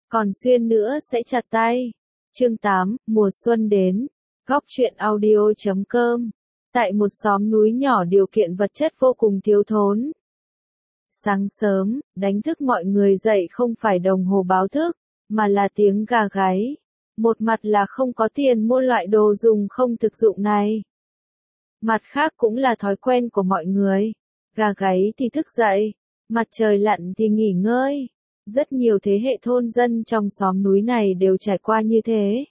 còn xuyên nữa sẽ chặt tay. Chương 8, mùa xuân đến. Góc truyện audio.com. Tại một xóm núi nhỏ điều kiện vật chất vô cùng thiếu thốn. Sáng sớm, đánh thức mọi người dậy không phải đồng hồ báo thức, mà là tiếng gà gáy. Một mặt là không có tiền mua loại đồ dùng không thực dụng này. Mặt khác cũng là thói quen của mọi người. Gà gáy thì thức dậy, mặt trời lặn thì nghỉ ngơi. Rất nhiều thế hệ thôn dân trong xóm núi này đều trải qua như thế.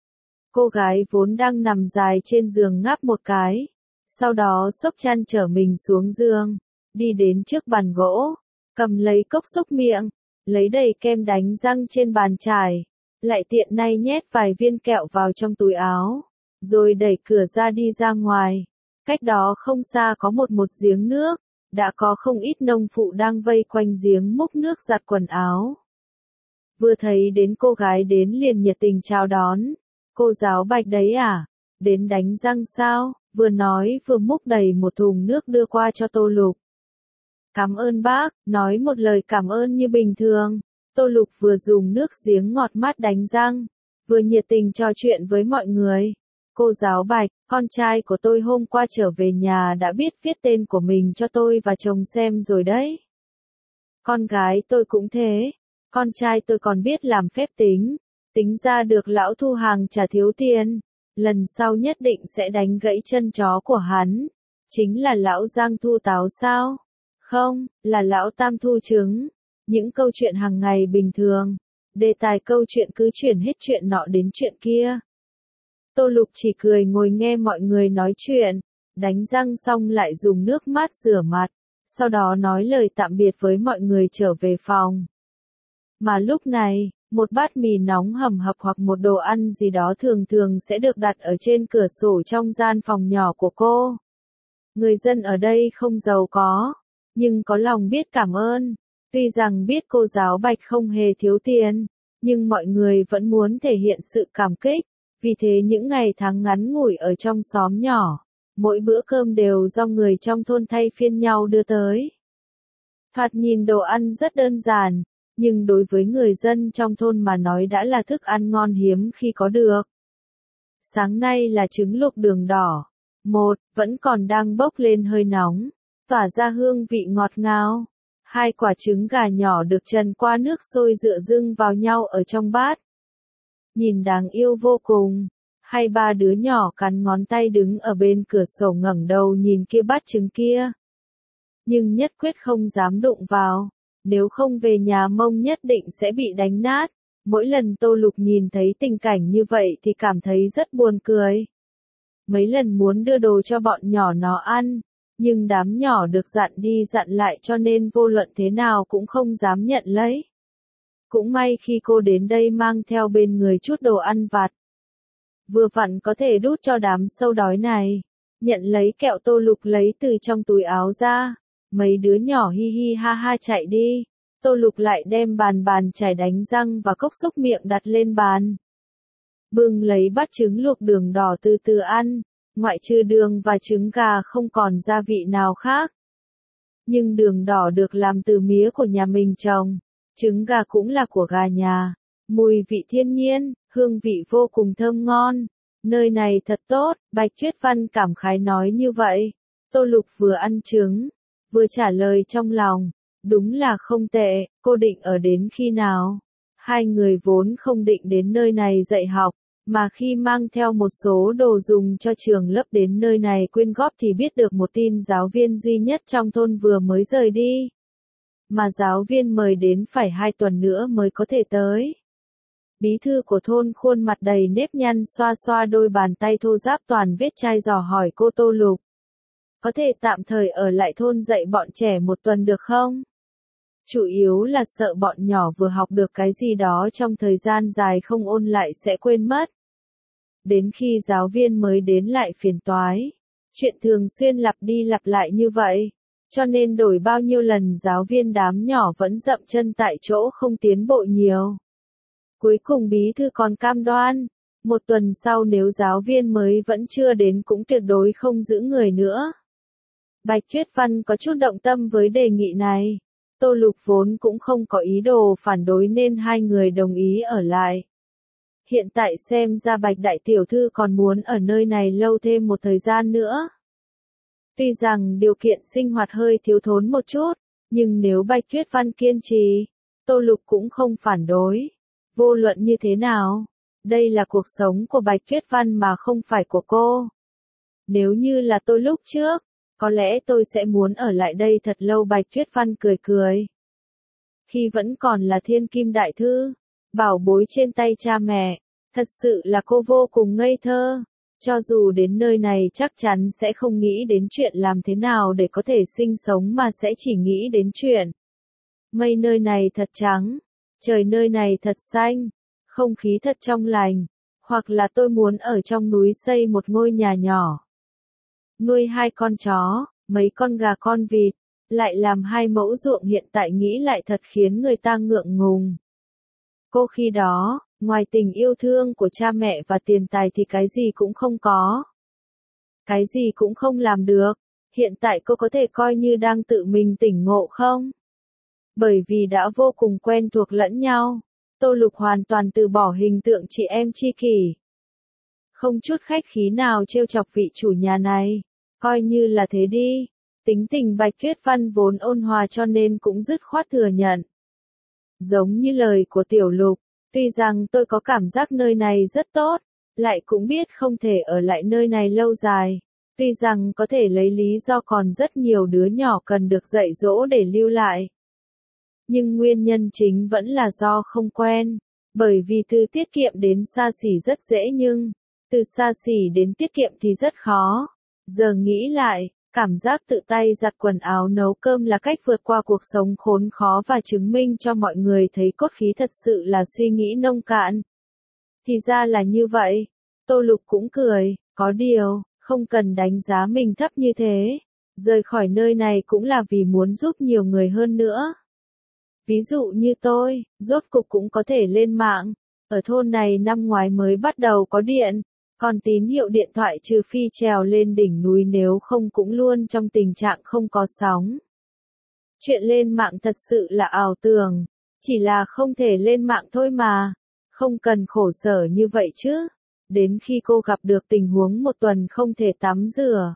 Cô gái vốn đang nằm dài trên giường ngáp một cái, sau đó xốc chăn trở mình xuống giường, đi đến trước bàn gỗ, cầm lấy cốc xúc miệng, lấy đầy kem đánh răng trên bàn chải, lại tiện tay nhét vài viên kẹo vào trong túi áo, rồi đẩy cửa ra đi ra ngoài. Cách đó không xa có một giếng nước, đã có không ít nông phụ đang vây quanh giếng múc nước giặt quần áo. Vừa thấy đến cô gái đến liền nhiệt tình chào đón. Cô giáo Bạch đấy à? Đến đánh răng sao? Vừa nói vừa múc đầy một thùng nước đưa qua cho Tô Lục. Cảm ơn bác, nói một lời cảm ơn như bình thường. Tô Lục vừa dùng nước giếng ngọt mát đánh răng, vừa nhiệt tình trò chuyện với mọi người. Cô giáo Bạch, con trai của tôi hôm qua trở về nhà đã biết viết tên của mình cho tôi và chồng xem rồi đấy. Con gái tôi cũng thế, con trai tôi còn biết làm phép tính, tính ra được lão thu hàng trả thiếu tiền, lần sau nhất định sẽ đánh gãy chân chó của hắn. Chính là lão Giang thu táo sao? Không, là lão Tam thu trứng. Những câu chuyện hàng ngày bình thường, đề tài câu chuyện cứ chuyển hết chuyện nọ đến chuyện kia. Tô Lục chỉ cười ngồi nghe mọi người nói chuyện, đánh răng xong lại dùng nước mát rửa mặt, sau đó nói lời tạm biệt với mọi người trở về phòng. Mà lúc này, một bát mì nóng hầm hập hoặc một đồ ăn gì đó thường thường sẽ được đặt ở trên cửa sổ trong gian phòng nhỏ của cô. Người dân ở đây không giàu có, nhưng có lòng biết cảm ơn. Tuy rằng biết cô giáo Bạch không hề thiếu tiền, nhưng mọi người vẫn muốn thể hiện sự cảm kích. Vì thế những ngày tháng ngắn ngủi ở trong xóm nhỏ, mỗi bữa cơm đều do người trong thôn thay phiên nhau đưa tới. Thoạt nhìn đồ ăn rất đơn giản, nhưng đối với người dân trong thôn mà nói đã là thức ăn ngon hiếm khi có được. Sáng nay là trứng luộc đường đỏ. Vẫn còn đang bốc lên hơi nóng, tỏa ra hương vị ngọt ngào. 2 quả trứng gà nhỏ được trần qua nước sôi dựa dưng vào nhau ở trong bát. Nhìn đáng yêu vô cùng. 2-3 đứa nhỏ cắn ngón tay đứng ở bên cửa sổ ngẩng đầu nhìn kia bát trứng kia. Nhưng nhất quyết không dám đụng vào. Nếu không về nhà mông nhất định sẽ bị đánh nát. Mỗi lần Tô Lục nhìn thấy tình cảnh như vậy thì cảm thấy rất buồn cười. Mấy lần muốn đưa đồ cho bọn nhỏ nó ăn, nhưng đám nhỏ được dặn đi dặn lại cho nên vô luận thế nào cũng không dám nhận lấy. Cũng may khi cô đến đây mang theo bên người chút đồ ăn vặt. Vừa vặn có thể đút cho đám sâu đói này. Nhận lấy kẹo Tô Lục lấy từ trong túi áo ra. Mấy đứa nhỏ hi hi ha ha chạy đi. Tô Lục lại đem bàn chải đánh răng và cốc xúc miệng đặt lên bàn. Bưng lấy bát trứng luộc đường đỏ từ từ ăn. Ngoại trừ đường và trứng gà không còn gia vị nào khác. Nhưng đường đỏ được làm từ mía của nhà mình trồng. Trứng gà cũng là của gà nhà. Mùi vị thiên nhiên, hương vị vô cùng thơm ngon. Nơi này thật tốt, Bạch Tuyết Văn cảm khái nói như vậy. Tô Lục vừa ăn trứng, vừa trả lời trong lòng. Đúng là không tệ, cô định ở đến khi nào? Hai người vốn không định đến nơi này dạy học, mà khi mang theo một số đồ dùng cho trường lớp đến nơi này quyên góp thì biết được một tin giáo viên duy nhất trong thôn vừa mới rời đi. Mà giáo viên mời đến phải 2 tuần nữa mới có thể tới. Bí thư của thôn khuôn mặt đầy nếp nhăn xoa xoa đôi bàn tay thô ráp toàn vết chai dò hỏi cô Tô Lục. Có thể tạm thời ở lại thôn dạy bọn trẻ 1 tuần được không? Chủ yếu là sợ bọn nhỏ vừa học được cái gì đó trong thời gian dài không ôn lại sẽ quên mất. Đến khi giáo viên mới đến lại phiền toái. Chuyện thường xuyên lặp đi lặp lại như vậy. Cho nên đổi bao nhiêu lần giáo viên đám nhỏ vẫn dậm chân tại chỗ không tiến bộ nhiều. Cuối cùng bí thư còn cam đoan. 1 tuần sau nếu giáo viên mới vẫn chưa đến cũng tuyệt đối không giữ người nữa. Bạch Tuyết Văn có chút động tâm với đề nghị này. Tô Lục vốn cũng không có ý đồ phản đối nên hai người đồng ý ở lại. Hiện tại xem ra Bạch đại tiểu thư còn muốn ở nơi này lâu thêm một thời gian nữa. Tuy rằng điều kiện sinh hoạt hơi thiếu thốn một chút, nhưng nếu Bạch Tuyết Văn kiên trì, Tô Lục cũng không phản đối. Vô luận như thế nào, đây là cuộc sống của Bạch Tuyết Văn mà không phải của cô. Nếu như là tôi lúc trước, có lẽ tôi sẽ muốn ở lại đây thật lâu. Bạch Tuyết Văn cười cười. Khi vẫn còn là thiên kim đại thư, bảo bối trên tay cha mẹ, thật sự là cô vô cùng ngây thơ. Cho dù đến nơi này chắc chắn sẽ không nghĩ đến chuyện làm thế nào để có thể sinh sống mà sẽ chỉ nghĩ đến chuyện. Mây nơi này thật trắng, trời nơi này thật xanh, không khí thật trong lành, hoặc là tôi muốn ở trong núi xây một ngôi nhà nhỏ. Nuôi 2 con chó, mấy con gà con vịt, lại làm 2 mẫu ruộng hiện tại nghĩ lại thật khiến người ta ngượng ngùng. Cô khi đó, ngoài tình yêu thương của cha mẹ và tiền tài thì cái gì cũng không có. Cái gì cũng không làm được, hiện tại cô có thể coi như đang tự mình tỉnh ngộ không? Bởi vì đã vô cùng quen thuộc lẫn nhau, Tô Lục hoàn toàn từ bỏ hình tượng chị em tri kỷ. Không chút khách khí nào trêu chọc vị chủ nhà này, coi như là thế đi. Tính tình Bạch Tuyết Văn vốn ôn hòa cho nên cũng dứt khoát thừa nhận. Giống như lời của Tiểu Lục, tuy rằng tôi có cảm giác nơi này rất tốt, lại cũng biết không thể ở lại nơi này lâu dài. Tuy rằng có thể lấy lý do còn rất nhiều đứa nhỏ cần được dạy dỗ để lưu lại. Nhưng nguyên nhân chính vẫn là do không quen. Bởi vì từ tiết kiệm đến xa xỉ rất dễ nhưng, từ xa xỉ đến tiết kiệm thì rất khó. Giờ nghĩ lại, cảm giác tự tay giặt quần áo nấu cơm là cách vượt qua cuộc sống khốn khó và chứng minh cho mọi người thấy cốt khí thật sự là suy nghĩ nông cạn. Thì ra là như vậy. Tô Lục cũng cười, có điều, không cần đánh giá mình thấp như thế. Rời khỏi nơi này cũng là vì muốn giúp nhiều người hơn nữa. Ví dụ như tôi, rốt cục cũng có thể lên mạng. Ở thôn này năm ngoái mới bắt đầu có điện, còn tín hiệu điện thoại trừ phi trèo lên đỉnh núi nếu không cũng luôn trong tình trạng không có sóng. Chuyện lên mạng thật sự là ảo tưởng, chỉ là không thể lên mạng thôi mà, không cần khổ sở như vậy chứ. Đến khi cô gặp được tình huống một tuần không thể tắm rửa,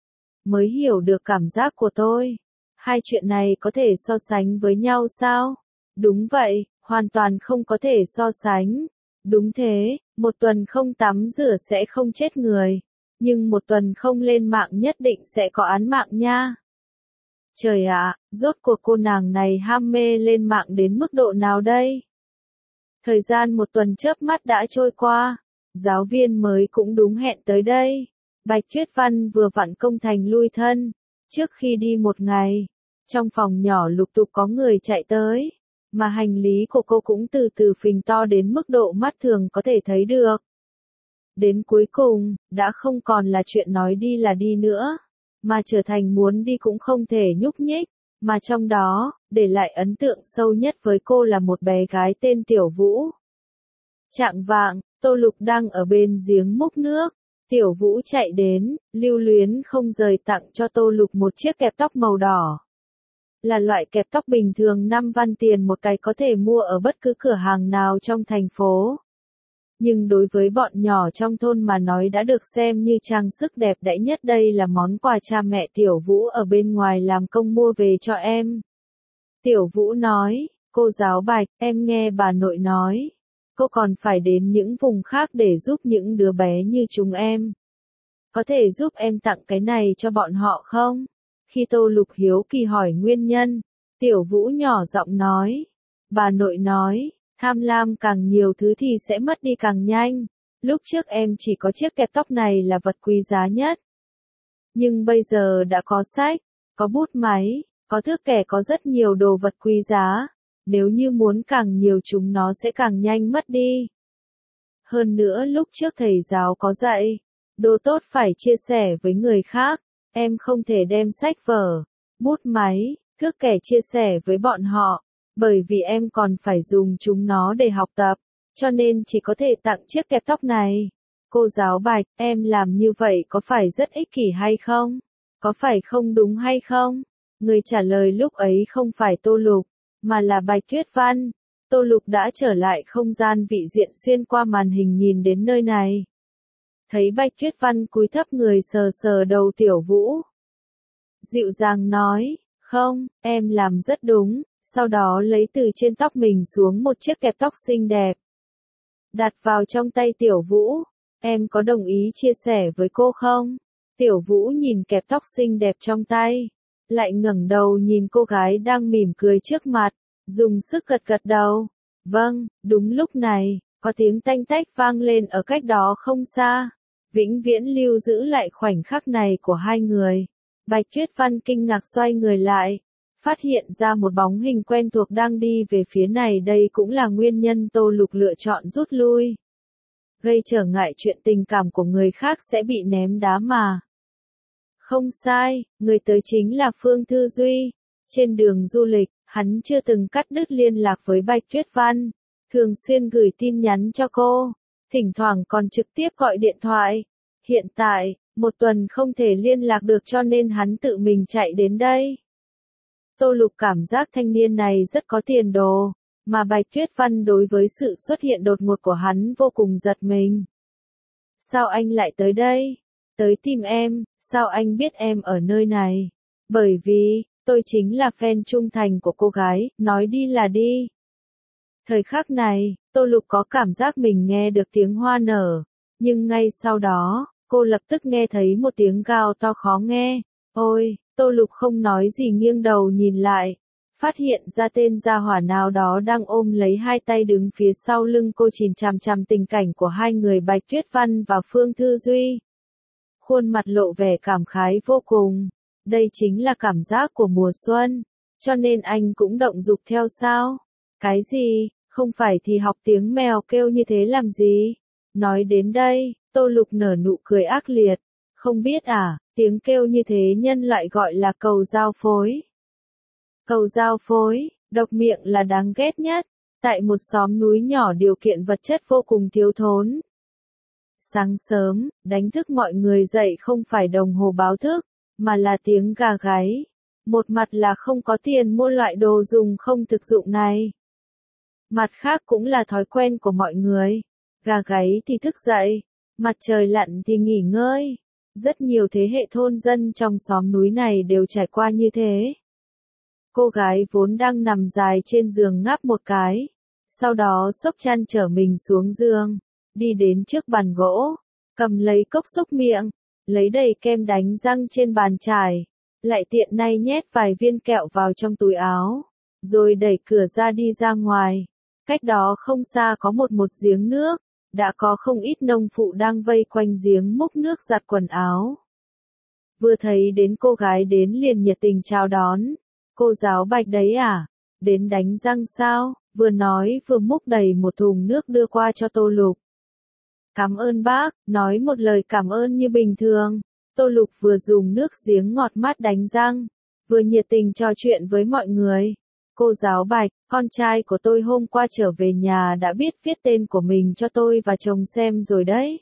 mới hiểu được cảm giác của tôi. Hai chuyện này có thể so sánh với nhau sao? Đúng vậy, hoàn toàn không có thể so sánh. Đúng thế, một tuần không tắm rửa sẽ không chết người, nhưng một tuần không lên mạng nhất định sẽ có án mạng nha. Trời ạ, rốt cuộc cô nàng này ham mê lên mạng đến mức độ nào đây? Thời gian một tuần chớp mắt đã trôi qua, giáo viên mới cũng đúng hẹn tới đây. Bạch Tuyết Văn vừa vặn công thành lui thân, trước khi đi một ngày, trong phòng nhỏ lục tục có người chạy tới, mà hành lý của cô cũng từ từ phình to đến mức độ mắt thường có thể thấy được. Đến cuối cùng, đã không còn là chuyện nói đi là đi nữa, mà trở thành muốn đi cũng không thể nhúc nhích, mà trong đó, để lại ấn tượng sâu nhất với cô là một bé gái tên Tiểu Vũ. Chạng vạng, Tô Lục đang ở bên giếng múc nước, Tiểu Vũ chạy đến, lưu luyến không rời tặng cho Tô Lục một chiếc kẹp tóc màu đỏ. Là loại kẹp tóc bình thường 5 văn tiền một cái có thể mua ở bất cứ cửa hàng nào trong thành phố. Nhưng đối với bọn nhỏ trong thôn mà nói đã được xem như trang sức đẹp đẽ nhất. Đây là món quà cha mẹ Tiểu Vũ ở bên ngoài làm công mua về cho em. Tiểu Vũ nói, cô giáo Bạch, em nghe bà nội nói, cô còn phải đến những vùng khác để giúp những đứa bé như chúng em. Có thể giúp em tặng cái này cho bọn họ không? Khi Tô Lục hiếu kỳ hỏi nguyên nhân, Tiểu Vũ nhỏ giọng nói, bà nội nói, tham lam càng nhiều thứ thì sẽ mất đi càng nhanh. Lúc trước em chỉ có chiếc kẹp tóc này là vật quý giá nhất. Nhưng bây giờ đã có sách, có bút máy, có thước kẻ, có rất nhiều đồ vật quý giá. Nếu như muốn càng nhiều chúng nó sẽ càng nhanh mất đi. Hơn nữa lúc trước thầy giáo có dạy, đồ tốt phải chia sẻ với người khác. Em không thể đem sách vở, bút máy, thước kẻ chia sẻ với bọn họ, bởi vì em còn phải dùng chúng nó để học tập, cho nên chỉ có thể tặng chiếc kẹp tóc này. Cô giáo Bạch, em làm như vậy có phải rất ích kỷ hay không? Có phải không đúng hay không? Người trả lời lúc ấy không phải Tô Lục, mà là Bạch Tuyết Văn. Tô Lục đã trở lại không gian vị diện xuyên qua màn hình nhìn đến nơi này. Thấy Bạch Tuyết Văn cúi thấp người sờ sờ đầu Tiểu Vũ. Dịu dàng nói, không, em làm rất đúng, sau đó lấy từ trên tóc mình xuống một chiếc kẹp tóc xinh đẹp. Đặt vào trong tay Tiểu Vũ, em có đồng ý chia sẻ với cô không? Tiểu Vũ nhìn kẹp tóc xinh đẹp trong tay, lại ngẩng đầu nhìn cô gái đang mỉm cười trước mặt, dùng sức gật gật đầu. Vâng, đúng lúc này, có tiếng tanh tách vang lên ở cách đó không xa. Vĩnh viễn lưu giữ lại khoảnh khắc này của hai người. Bạch Tuyết Văn kinh ngạc xoay người lại, phát hiện ra một bóng hình quen thuộc đang đi về phía này. Đây cũng là nguyên nhân Tô Lục lựa chọn rút lui. Gây trở ngại chuyện tình cảm của người khác sẽ bị ném đá mà. Không sai, người tới chính là Phương Thư Duy. Trên đường du lịch, hắn chưa từng cắt đứt liên lạc với Bạch Tuyết Văn, thường xuyên gửi tin nhắn cho cô, thỉnh thoảng còn trực tiếp gọi điện thoại. Hiện tại, một tuần không thể liên lạc được cho nên hắn tự mình chạy đến đây. Tô Lục cảm giác thanh niên này rất có tiền đồ, mà Bạch Tuyết Văn đối với sự xuất hiện đột ngột của hắn vô cùng giật mình. Sao anh lại tới đây? Tới tìm em, sao anh biết em ở nơi này? Bởi vì, tôi chính là fan trung thành của cô gái, nói đi là đi. Thời khắc này, Tô Lục có cảm giác mình nghe được tiếng hoa nở, nhưng ngay sau đó, cô lập tức nghe thấy một tiếng gào to khó nghe. Ôi, Tô Lục không nói gì nghiêng đầu nhìn lại, phát hiện ra tên gia hỏa nào đó đang ôm lấy hai tay đứng phía sau lưng cô nhìn chằm chằm tình cảnh của hai người Bạch Tuyết Văn và Phương Thư Duy. Khuôn mặt lộ vẻ cảm khái vô cùng. Đây chính là cảm giác của mùa xuân, cho nên anh cũng động dục theo sao? Cái gì, không phải thì học tiếng mèo kêu như thế làm gì? Nói đến đây, Tô Lục nở nụ cười ác liệt. Không biết à, tiếng kêu như thế nhân loại gọi là cầu giao phối. Cầu giao phối, độc miệng là đáng ghét nhất. Tại một xóm núi nhỏ điều kiện vật chất vô cùng thiếu thốn. Sáng sớm, đánh thức mọi người dậy không phải đồng hồ báo thức, mà là tiếng gà gáy. Một mặt là không có tiền mua loại đồ dùng không thực dụng này. Mặt khác cũng là thói quen của mọi người. Gà gáy thì thức dậy, mặt trời lặn thì nghỉ ngơi. Rất nhiều thế hệ thôn dân trong xóm núi này đều trải qua như thế. Cô gái vốn đang nằm dài trên giường ngáp một cái, sau đó xốc chăn trở mình xuống giường, đi đến trước bàn gỗ, cầm lấy cốc xúc miệng, lấy đầy kem đánh răng trên bàn chải, lại tiện tay nhét vài viên kẹo vào trong túi áo, rồi đẩy cửa ra đi ra ngoài. Cách đó không xa có một giếng nước, đã có không ít nông phụ đang vây quanh giếng múc nước giặt quần áo. Vừa thấy đến cô gái đến liền nhiệt tình chào đón. Cô giáo Bạch đấy à? Đến đánh răng sao? Vừa nói vừa múc đầy một thùng nước đưa qua cho Tô Lục. Cảm ơn bác, nói một lời cảm ơn như bình thường. Tô Lục vừa dùng nước giếng ngọt mát đánh răng, vừa nhiệt tình trò chuyện với mọi người. Cô giáo Bạch, con trai của tôi hôm qua trở về nhà đã biết viết tên của mình cho tôi và chồng xem rồi đấy.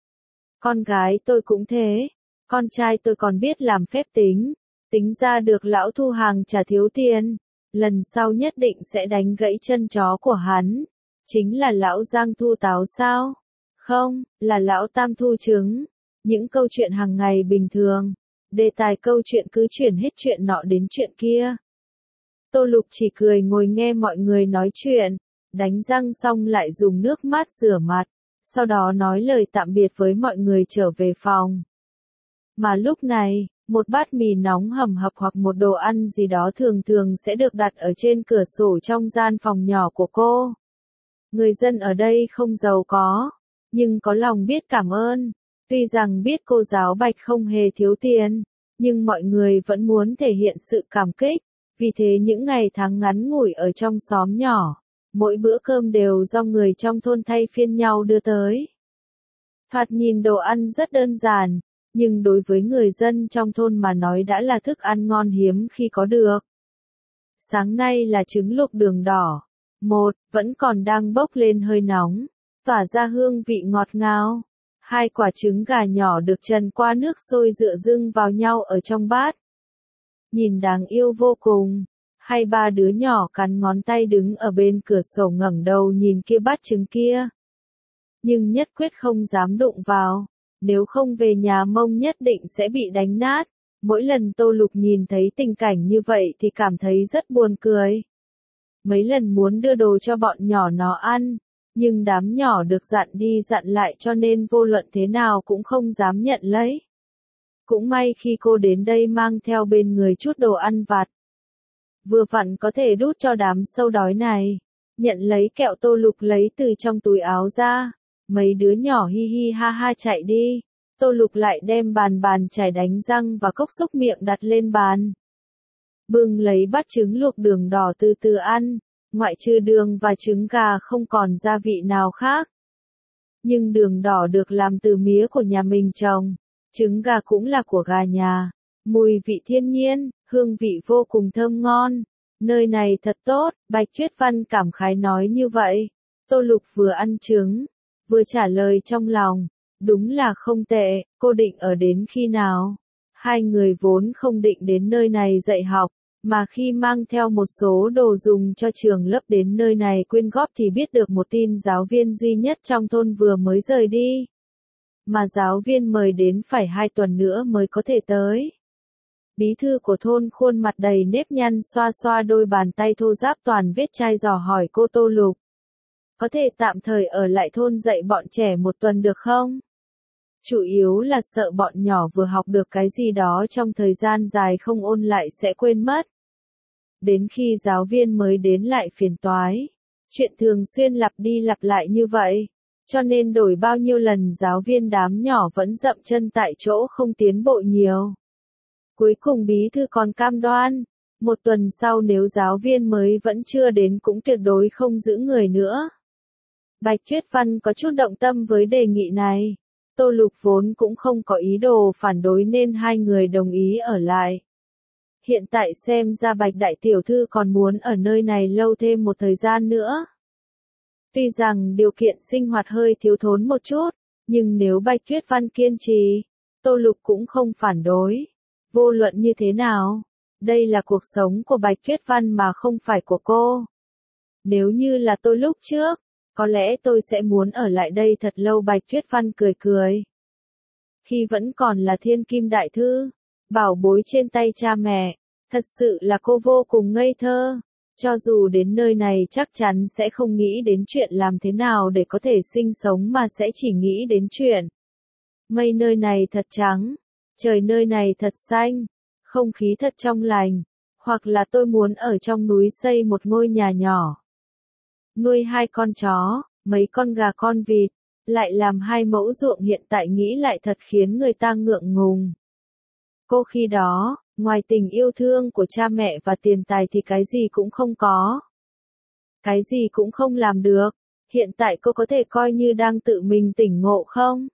Con gái tôi cũng thế. Con trai tôi còn biết làm phép tính. Tính ra được lão thu hàng trả thiếu tiền. Lần sau nhất định sẽ đánh gãy chân chó của hắn. Chính là lão Giang thu táo sao? Không, là lão Tam thu trứng. Những câu chuyện hàng ngày bình thường. Đề tài câu chuyện cứ chuyển hết chuyện nọ đến chuyện kia. Tô Lục chỉ cười ngồi nghe mọi người nói chuyện. Đánh răng xong lại dùng nước mát rửa mặt. Sau đó nói lời tạm biệt với mọi người trở về phòng. Mà lúc này, một bát mì nóng hầm hập hoặc một đồ ăn gì đó thường thường sẽ được đặt ở trên cửa sổ trong gian phòng nhỏ của cô. Người dân ở đây không giàu có, nhưng có lòng biết cảm ơn. Tuy rằng biết cô giáo Bạch không hề thiếu tiền, nhưng mọi người vẫn muốn thể hiện sự cảm kích. Vì thế những ngày tháng ngắn ngủi ở trong xóm nhỏ, mỗi bữa cơm đều do người trong thôn thay phiên nhau đưa tới. Thoạt nhìn đồ ăn rất đơn giản, nhưng đối với người dân trong thôn mà nói đã là thức ăn ngon hiếm khi có được. Sáng nay là trứng luộc đường đỏ. Vẫn còn đang bốc lên hơi nóng, tỏa ra hương vị ngọt ngào. 2 quả trứng gà nhỏ được trần qua nước sôi dựa dưng vào nhau ở trong bát. nhìn đáng yêu vô cùng. Hai ba đứa nhỏ cắn ngón tay đứng ở bên cửa sổ ngẩng đầu nhìn kia bát trứng kia. Nhưng nhất quyết không dám đụng vào, nếu không về nhà Mông nhất định sẽ bị đánh nát. Mỗi lần Tô Lục nhìn thấy tình cảnh như vậy thì cảm thấy rất buồn cười. Mấy lần muốn đưa đồ cho bọn nhỏ nó ăn, nhưng đám nhỏ được dặn đi dặn lại cho nên vô luận thế nào cũng không dám nhận lấy. Cũng may khi cô đến đây mang theo bên người chút đồ ăn vặt, vừa vặn có thể đút cho đám sâu đói này. Nhận lấy kẹo Tô Lục lấy từ trong túi áo ra, mấy đứa nhỏ hi hi ha ha chạy đi. Tô Lục lại đem bàn chải đánh răng và cốc xúc miệng đặt lên bàn. Bưng lấy bát trứng luộc đường đỏ từ từ ăn, ngoại trừ đường và trứng gà không còn gia vị nào khác. Nhưng đường đỏ được làm từ mía của nhà mình trồng, trứng gà cũng là của gà nhà, mùi vị thiên nhiên, hương vị vô cùng thơm ngon. Nơi này thật tốt, Bạch Tuyết Văn cảm khái nói như vậy. Tô Lục vừa ăn trứng, vừa trả lời trong lòng, đúng là không tệ, cô định ở đến khi nào? Hai người vốn không định đến nơi này dạy học, mà khi mang theo một số đồ dùng cho trường lớp đến nơi này quyên góp thì biết được một tin giáo viên duy nhất trong thôn vừa mới rời đi. Mà giáo viên mời đến phải 2 tuần nữa mới có thể tới. Bí thư của thôn khuôn mặt đầy nếp nhăn xoa xoa đôi bàn tay thô ráp toàn vết chai dò hỏi cô Tô Lục. Có thể tạm thời ở lại thôn dạy bọn trẻ 1 tuần được không? Chủ yếu là sợ bọn nhỏ vừa học được cái gì đó trong thời gian dài không ôn lại sẽ quên mất. Đến khi giáo viên mới đến lại phiền toái. Chuyện thường xuyên lặp đi lặp lại như vậy. Cho nên đổi bao nhiêu lần giáo viên đám nhỏ vẫn dậm chân tại chỗ không tiến bộ nhiều. Cuối cùng bí thư còn cam đoan, 1 tuần sau nếu giáo viên mới vẫn chưa đến cũng tuyệt đối không giữ người nữa. Bạch Tuyết Văn có chút động tâm với đề nghị này. Tô Lục vốn cũng không có ý đồ phản đối nên hai người đồng ý ở lại. Hiện tại xem ra Bạch Đại Tiểu Thư còn muốn ở nơi này lâu thêm một thời gian nữa. Tuy rằng điều kiện sinh hoạt hơi thiếu thốn một chút, nhưng nếu Bạch Tuyết Văn kiên trì, Tô Lục cũng không phản đối. Vô luận như thế nào, đây là cuộc sống của Bạch Tuyết Văn mà không phải của cô. Nếu như là tôi lúc trước, có lẽ tôi sẽ muốn ở lại đây thật lâu. Bạch Tuyết Văn cười cười. Khi vẫn còn là thiên kim đại thư, bảo bối trên tay cha mẹ, thật sự là cô vô cùng ngây thơ. Cho dù đến nơi này chắc chắn sẽ không nghĩ đến chuyện làm thế nào để có thể sinh sống mà sẽ chỉ nghĩ đến chuyện. Mây nơi này thật trắng, trời nơi này thật xanh, không khí thật trong lành, hoặc là tôi muốn ở trong núi xây một ngôi nhà nhỏ. Nuôi 2 con chó, mấy con gà con vịt, lại làm 2 mẫu ruộng hiện tại nghĩ lại thật khiến người ta ngượng ngùng. Cô khi đó, ngoài tình yêu thương của cha mẹ và tiền tài thì cái gì cũng không có. Cái gì cũng không làm được, hiện tại cô có thể coi như đang tự mình tỉnh ngộ không?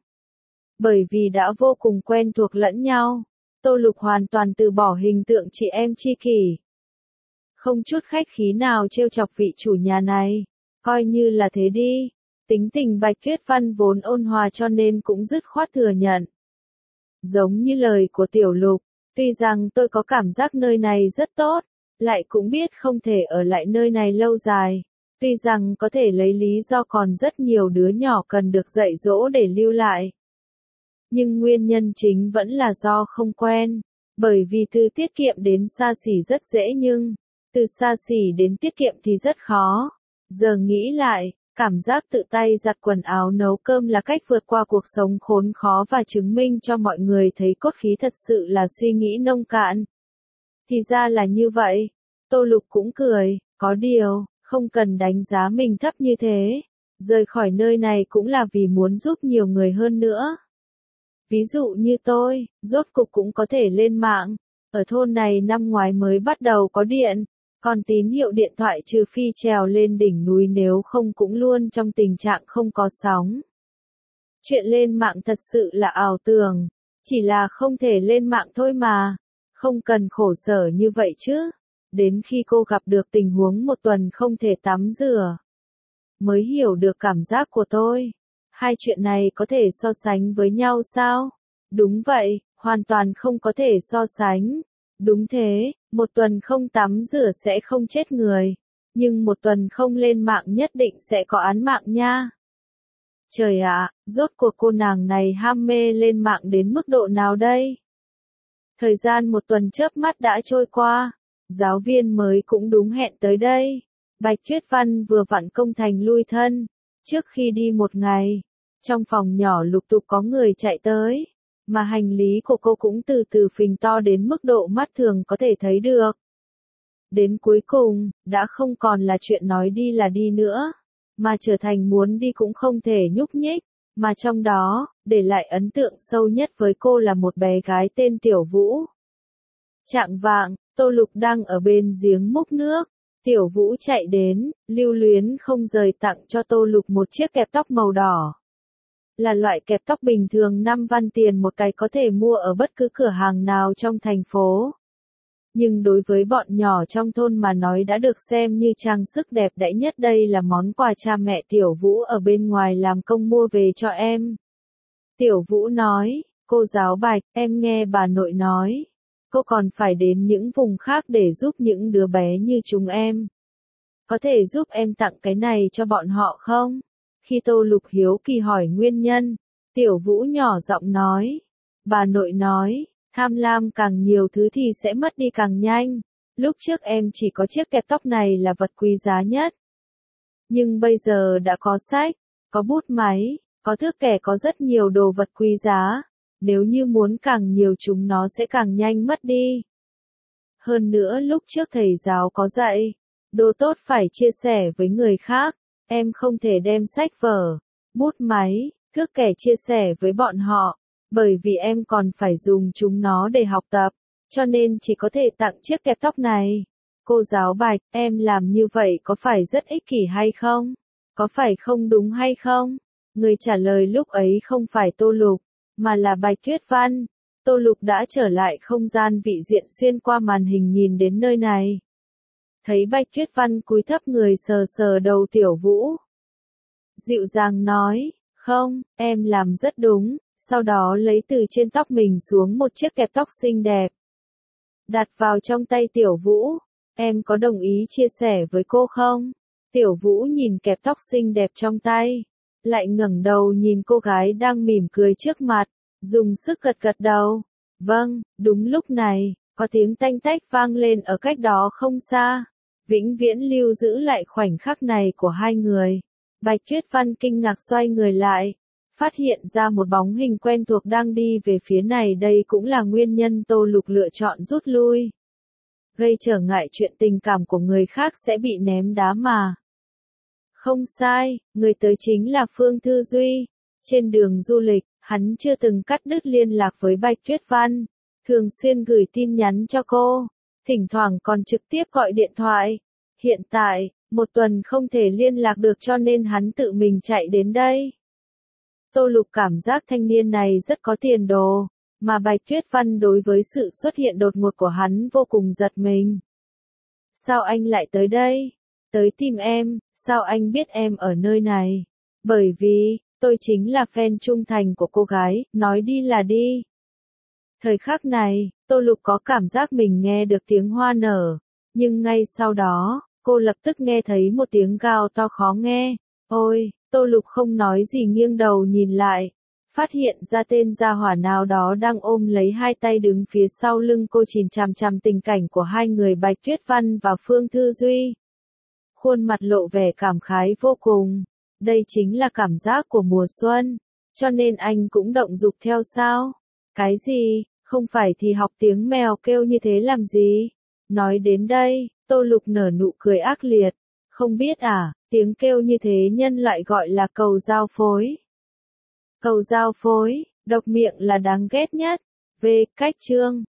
Bởi vì đã vô cùng quen thuộc lẫn nhau, Tô Lục hoàn toàn từ bỏ hình tượng chị em tri kỷ. Không chút khách khí nào trêu chọc vị chủ nhà này, coi như là thế đi. Tính tình Bạch Tuyết Văn vốn ôn hòa cho nên cũng dứt khoát thừa nhận. Giống như lời của Tiểu Lục, tuy rằng tôi có cảm giác nơi này rất tốt, lại cũng biết không thể ở lại nơi này lâu dài. Tuy rằng có thể lấy lý do còn rất nhiều đứa nhỏ cần được dạy dỗ để lưu lại. Nhưng nguyên nhân chính vẫn là do không quen. Bởi vì từ tiết kiệm đến xa xỉ rất dễ nhưng, từ xa xỉ đến tiết kiệm thì rất khó. Giờ nghĩ lại, cảm giác tự tay giặt quần áo nấu cơm là cách vượt qua cuộc sống khốn khó và chứng minh cho mọi người thấy cốt khí thật sự là suy nghĩ nông cạn. Thì ra là như vậy. Tô Lục cũng cười, có điều, không cần đánh giá mình thấp như thế. Rời khỏi nơi này cũng là vì muốn giúp nhiều người hơn nữa. Ví dụ như tôi, rốt cục cũng có thể lên mạng. Ở thôn này năm ngoái mới bắt đầu có điện, còn tín hiệu điện thoại trừ phi trèo lên đỉnh núi nếu không cũng luôn trong tình trạng không có sóng. Chuyện lên mạng thật sự là ảo tưởng, chỉ là không thể lên mạng thôi mà, không cần khổ sở như vậy chứ. Đến khi cô gặp được tình huống 1 tuần không thể tắm rửa, mới hiểu được cảm giác của tôi. Hai chuyện này có thể so sánh với nhau sao? Đúng vậy, hoàn toàn không có thể so sánh. Đúng thế, một tuần không tắm rửa sẽ không chết người. Nhưng một tuần không lên mạng nhất định sẽ có án mạng nha. Trời ạ, rốt cuộc cô nàng này ham mê lên mạng đến mức độ nào đây? Thời gian một tuần chớp mắt đã trôi qua. Giáo viên mới cũng đúng hẹn tới đây. Bạch Tuyết Văn vừa vặn công thành lui thân. Trước khi đi một ngày, trong phòng nhỏ lục tục có người chạy tới. Mà hành lý của cô cũng từ từ phình to đến mức độ mắt thường có thể thấy được. Đến cuối cùng, đã không còn là chuyện nói đi là đi nữa, mà trở thành muốn đi cũng không thể nhúc nhích, mà trong đó, để lại ấn tượng sâu nhất với cô là một bé gái tên Tiểu Vũ. Chạng vạng, Tô Lục đang ở bên giếng múc nước, Tiểu Vũ chạy đến, lưu luyến không rời tặng cho Tô Lục một chiếc kẹp tóc màu đỏ. Là loại kẹp tóc bình thường 5 văn tiền một cái có thể mua ở bất cứ cửa hàng nào trong thành phố. Nhưng đối với bọn nhỏ trong thôn mà nói đã được xem như trang sức đẹp đẽ nhất, đây là món quà cha mẹ Tiểu Vũ ở bên ngoài làm công mua về cho em. Tiểu Vũ nói, cô giáo Bạch, em nghe bà nội nói, cô còn phải đến những vùng khác để giúp những đứa bé như chúng em. Có thể giúp em tặng cái này cho bọn họ không? Khi Tô Lục hiếu kỳ hỏi nguyên nhân, Tiểu Vũ nhỏ giọng nói, bà nội nói, tham lam càng nhiều thứ thì sẽ mất đi càng nhanh. Lúc trước em chỉ có chiếc kẹp tóc này là vật quý giá nhất. Nhưng bây giờ đã có sách, có bút máy, có thước kẻ, có rất nhiều đồ vật quý giá. Nếu như muốn càng nhiều chúng nó sẽ càng nhanh mất đi. Hơn nữa lúc trước thầy giáo có dạy, đồ tốt phải chia sẻ với người khác. Em không thể đem sách vở, bút máy, thước kẻ chia sẻ với bọn họ, bởi vì em còn phải dùng chúng nó để học tập, cho nên chỉ có thể tặng chiếc kẹp tóc này. Cô giáo Bạch, em làm như vậy có phải rất ích kỷ hay không? Có phải không đúng hay không? Người trả lời lúc ấy không phải Tô Lục, mà là Bạch Tuyết Văn. Tô Lục đã trở lại không gian vị diện xuyên qua màn hình nhìn đến nơi này. Thấy Bạch Tuyết Văn cúi thấp người sờ sờ đầu Tiểu Vũ. Dịu dàng nói, không, em làm rất đúng, sau đó lấy từ trên tóc mình xuống một chiếc kẹp tóc xinh đẹp. Đặt vào trong tay Tiểu Vũ, em có đồng ý chia sẻ với cô không? Tiểu Vũ nhìn kẹp tóc xinh đẹp trong tay, lại ngẩng đầu nhìn cô gái đang mỉm cười trước mặt, dùng sức gật gật đầu. Vâng, đúng lúc này, có tiếng tanh tách vang lên ở cách đó không xa. Vĩnh viễn lưu giữ lại khoảnh khắc này của hai người. Bạch Tuyết Văn kinh ngạc xoay người lại, phát hiện ra một bóng hình quen thuộc đang đi về phía này, đây cũng là nguyên nhân Tô Lục lựa chọn rút lui. Gây trở ngại chuyện tình cảm của người khác sẽ bị ném đá mà. Không sai, người tới chính là Phương Thư Duy. Trên đường du lịch, hắn chưa từng cắt đứt liên lạc với Bạch Tuyết Văn, thường xuyên gửi tin nhắn cho cô, thỉnh thoảng còn trực tiếp gọi điện thoại. Hiện tại, một tuần không thể liên lạc được cho nên hắn tự mình chạy đến đây. Tô Lục cảm giác thanh niên này rất có tiền đồ, mà Bạch Tuyết Văn đối với sự xuất hiện đột ngột của hắn vô cùng giật mình. Sao anh lại tới đây? Tới tìm em, sao anh biết em ở nơi này? Bởi vì, tôi chính là fan trung thành của cô gái, nói đi là đi. Thời khắc này, Tô Lục có cảm giác mình nghe được tiếng hoa nở, nhưng ngay sau đó, cô lập tức nghe thấy một tiếng gào to khó nghe. Ôi, Tô Lục không nói gì nghiêng đầu nhìn lại, phát hiện ra tên gia hỏa nào đó đang ôm lấy hai tay đứng phía sau lưng cô nhìn chằm chằm tình cảnh của hai người Bạch Tuyết Văn và Phương Thư Duy. Khuôn mặt lộ vẻ cảm khái vô cùng. Đây chính là cảm giác của mùa xuân, cho nên anh cũng động dục theo sao? Cái gì, không phải thì học tiếng mèo kêu như thế làm gì? Nói đến đây, Tô Lục nở nụ cười ác liệt. Không biết à, tiếng kêu như thế nhân loại gọi là cầu giao phối. Cầu giao phối, độc miệng là đáng ghét nhất. Về cách chương.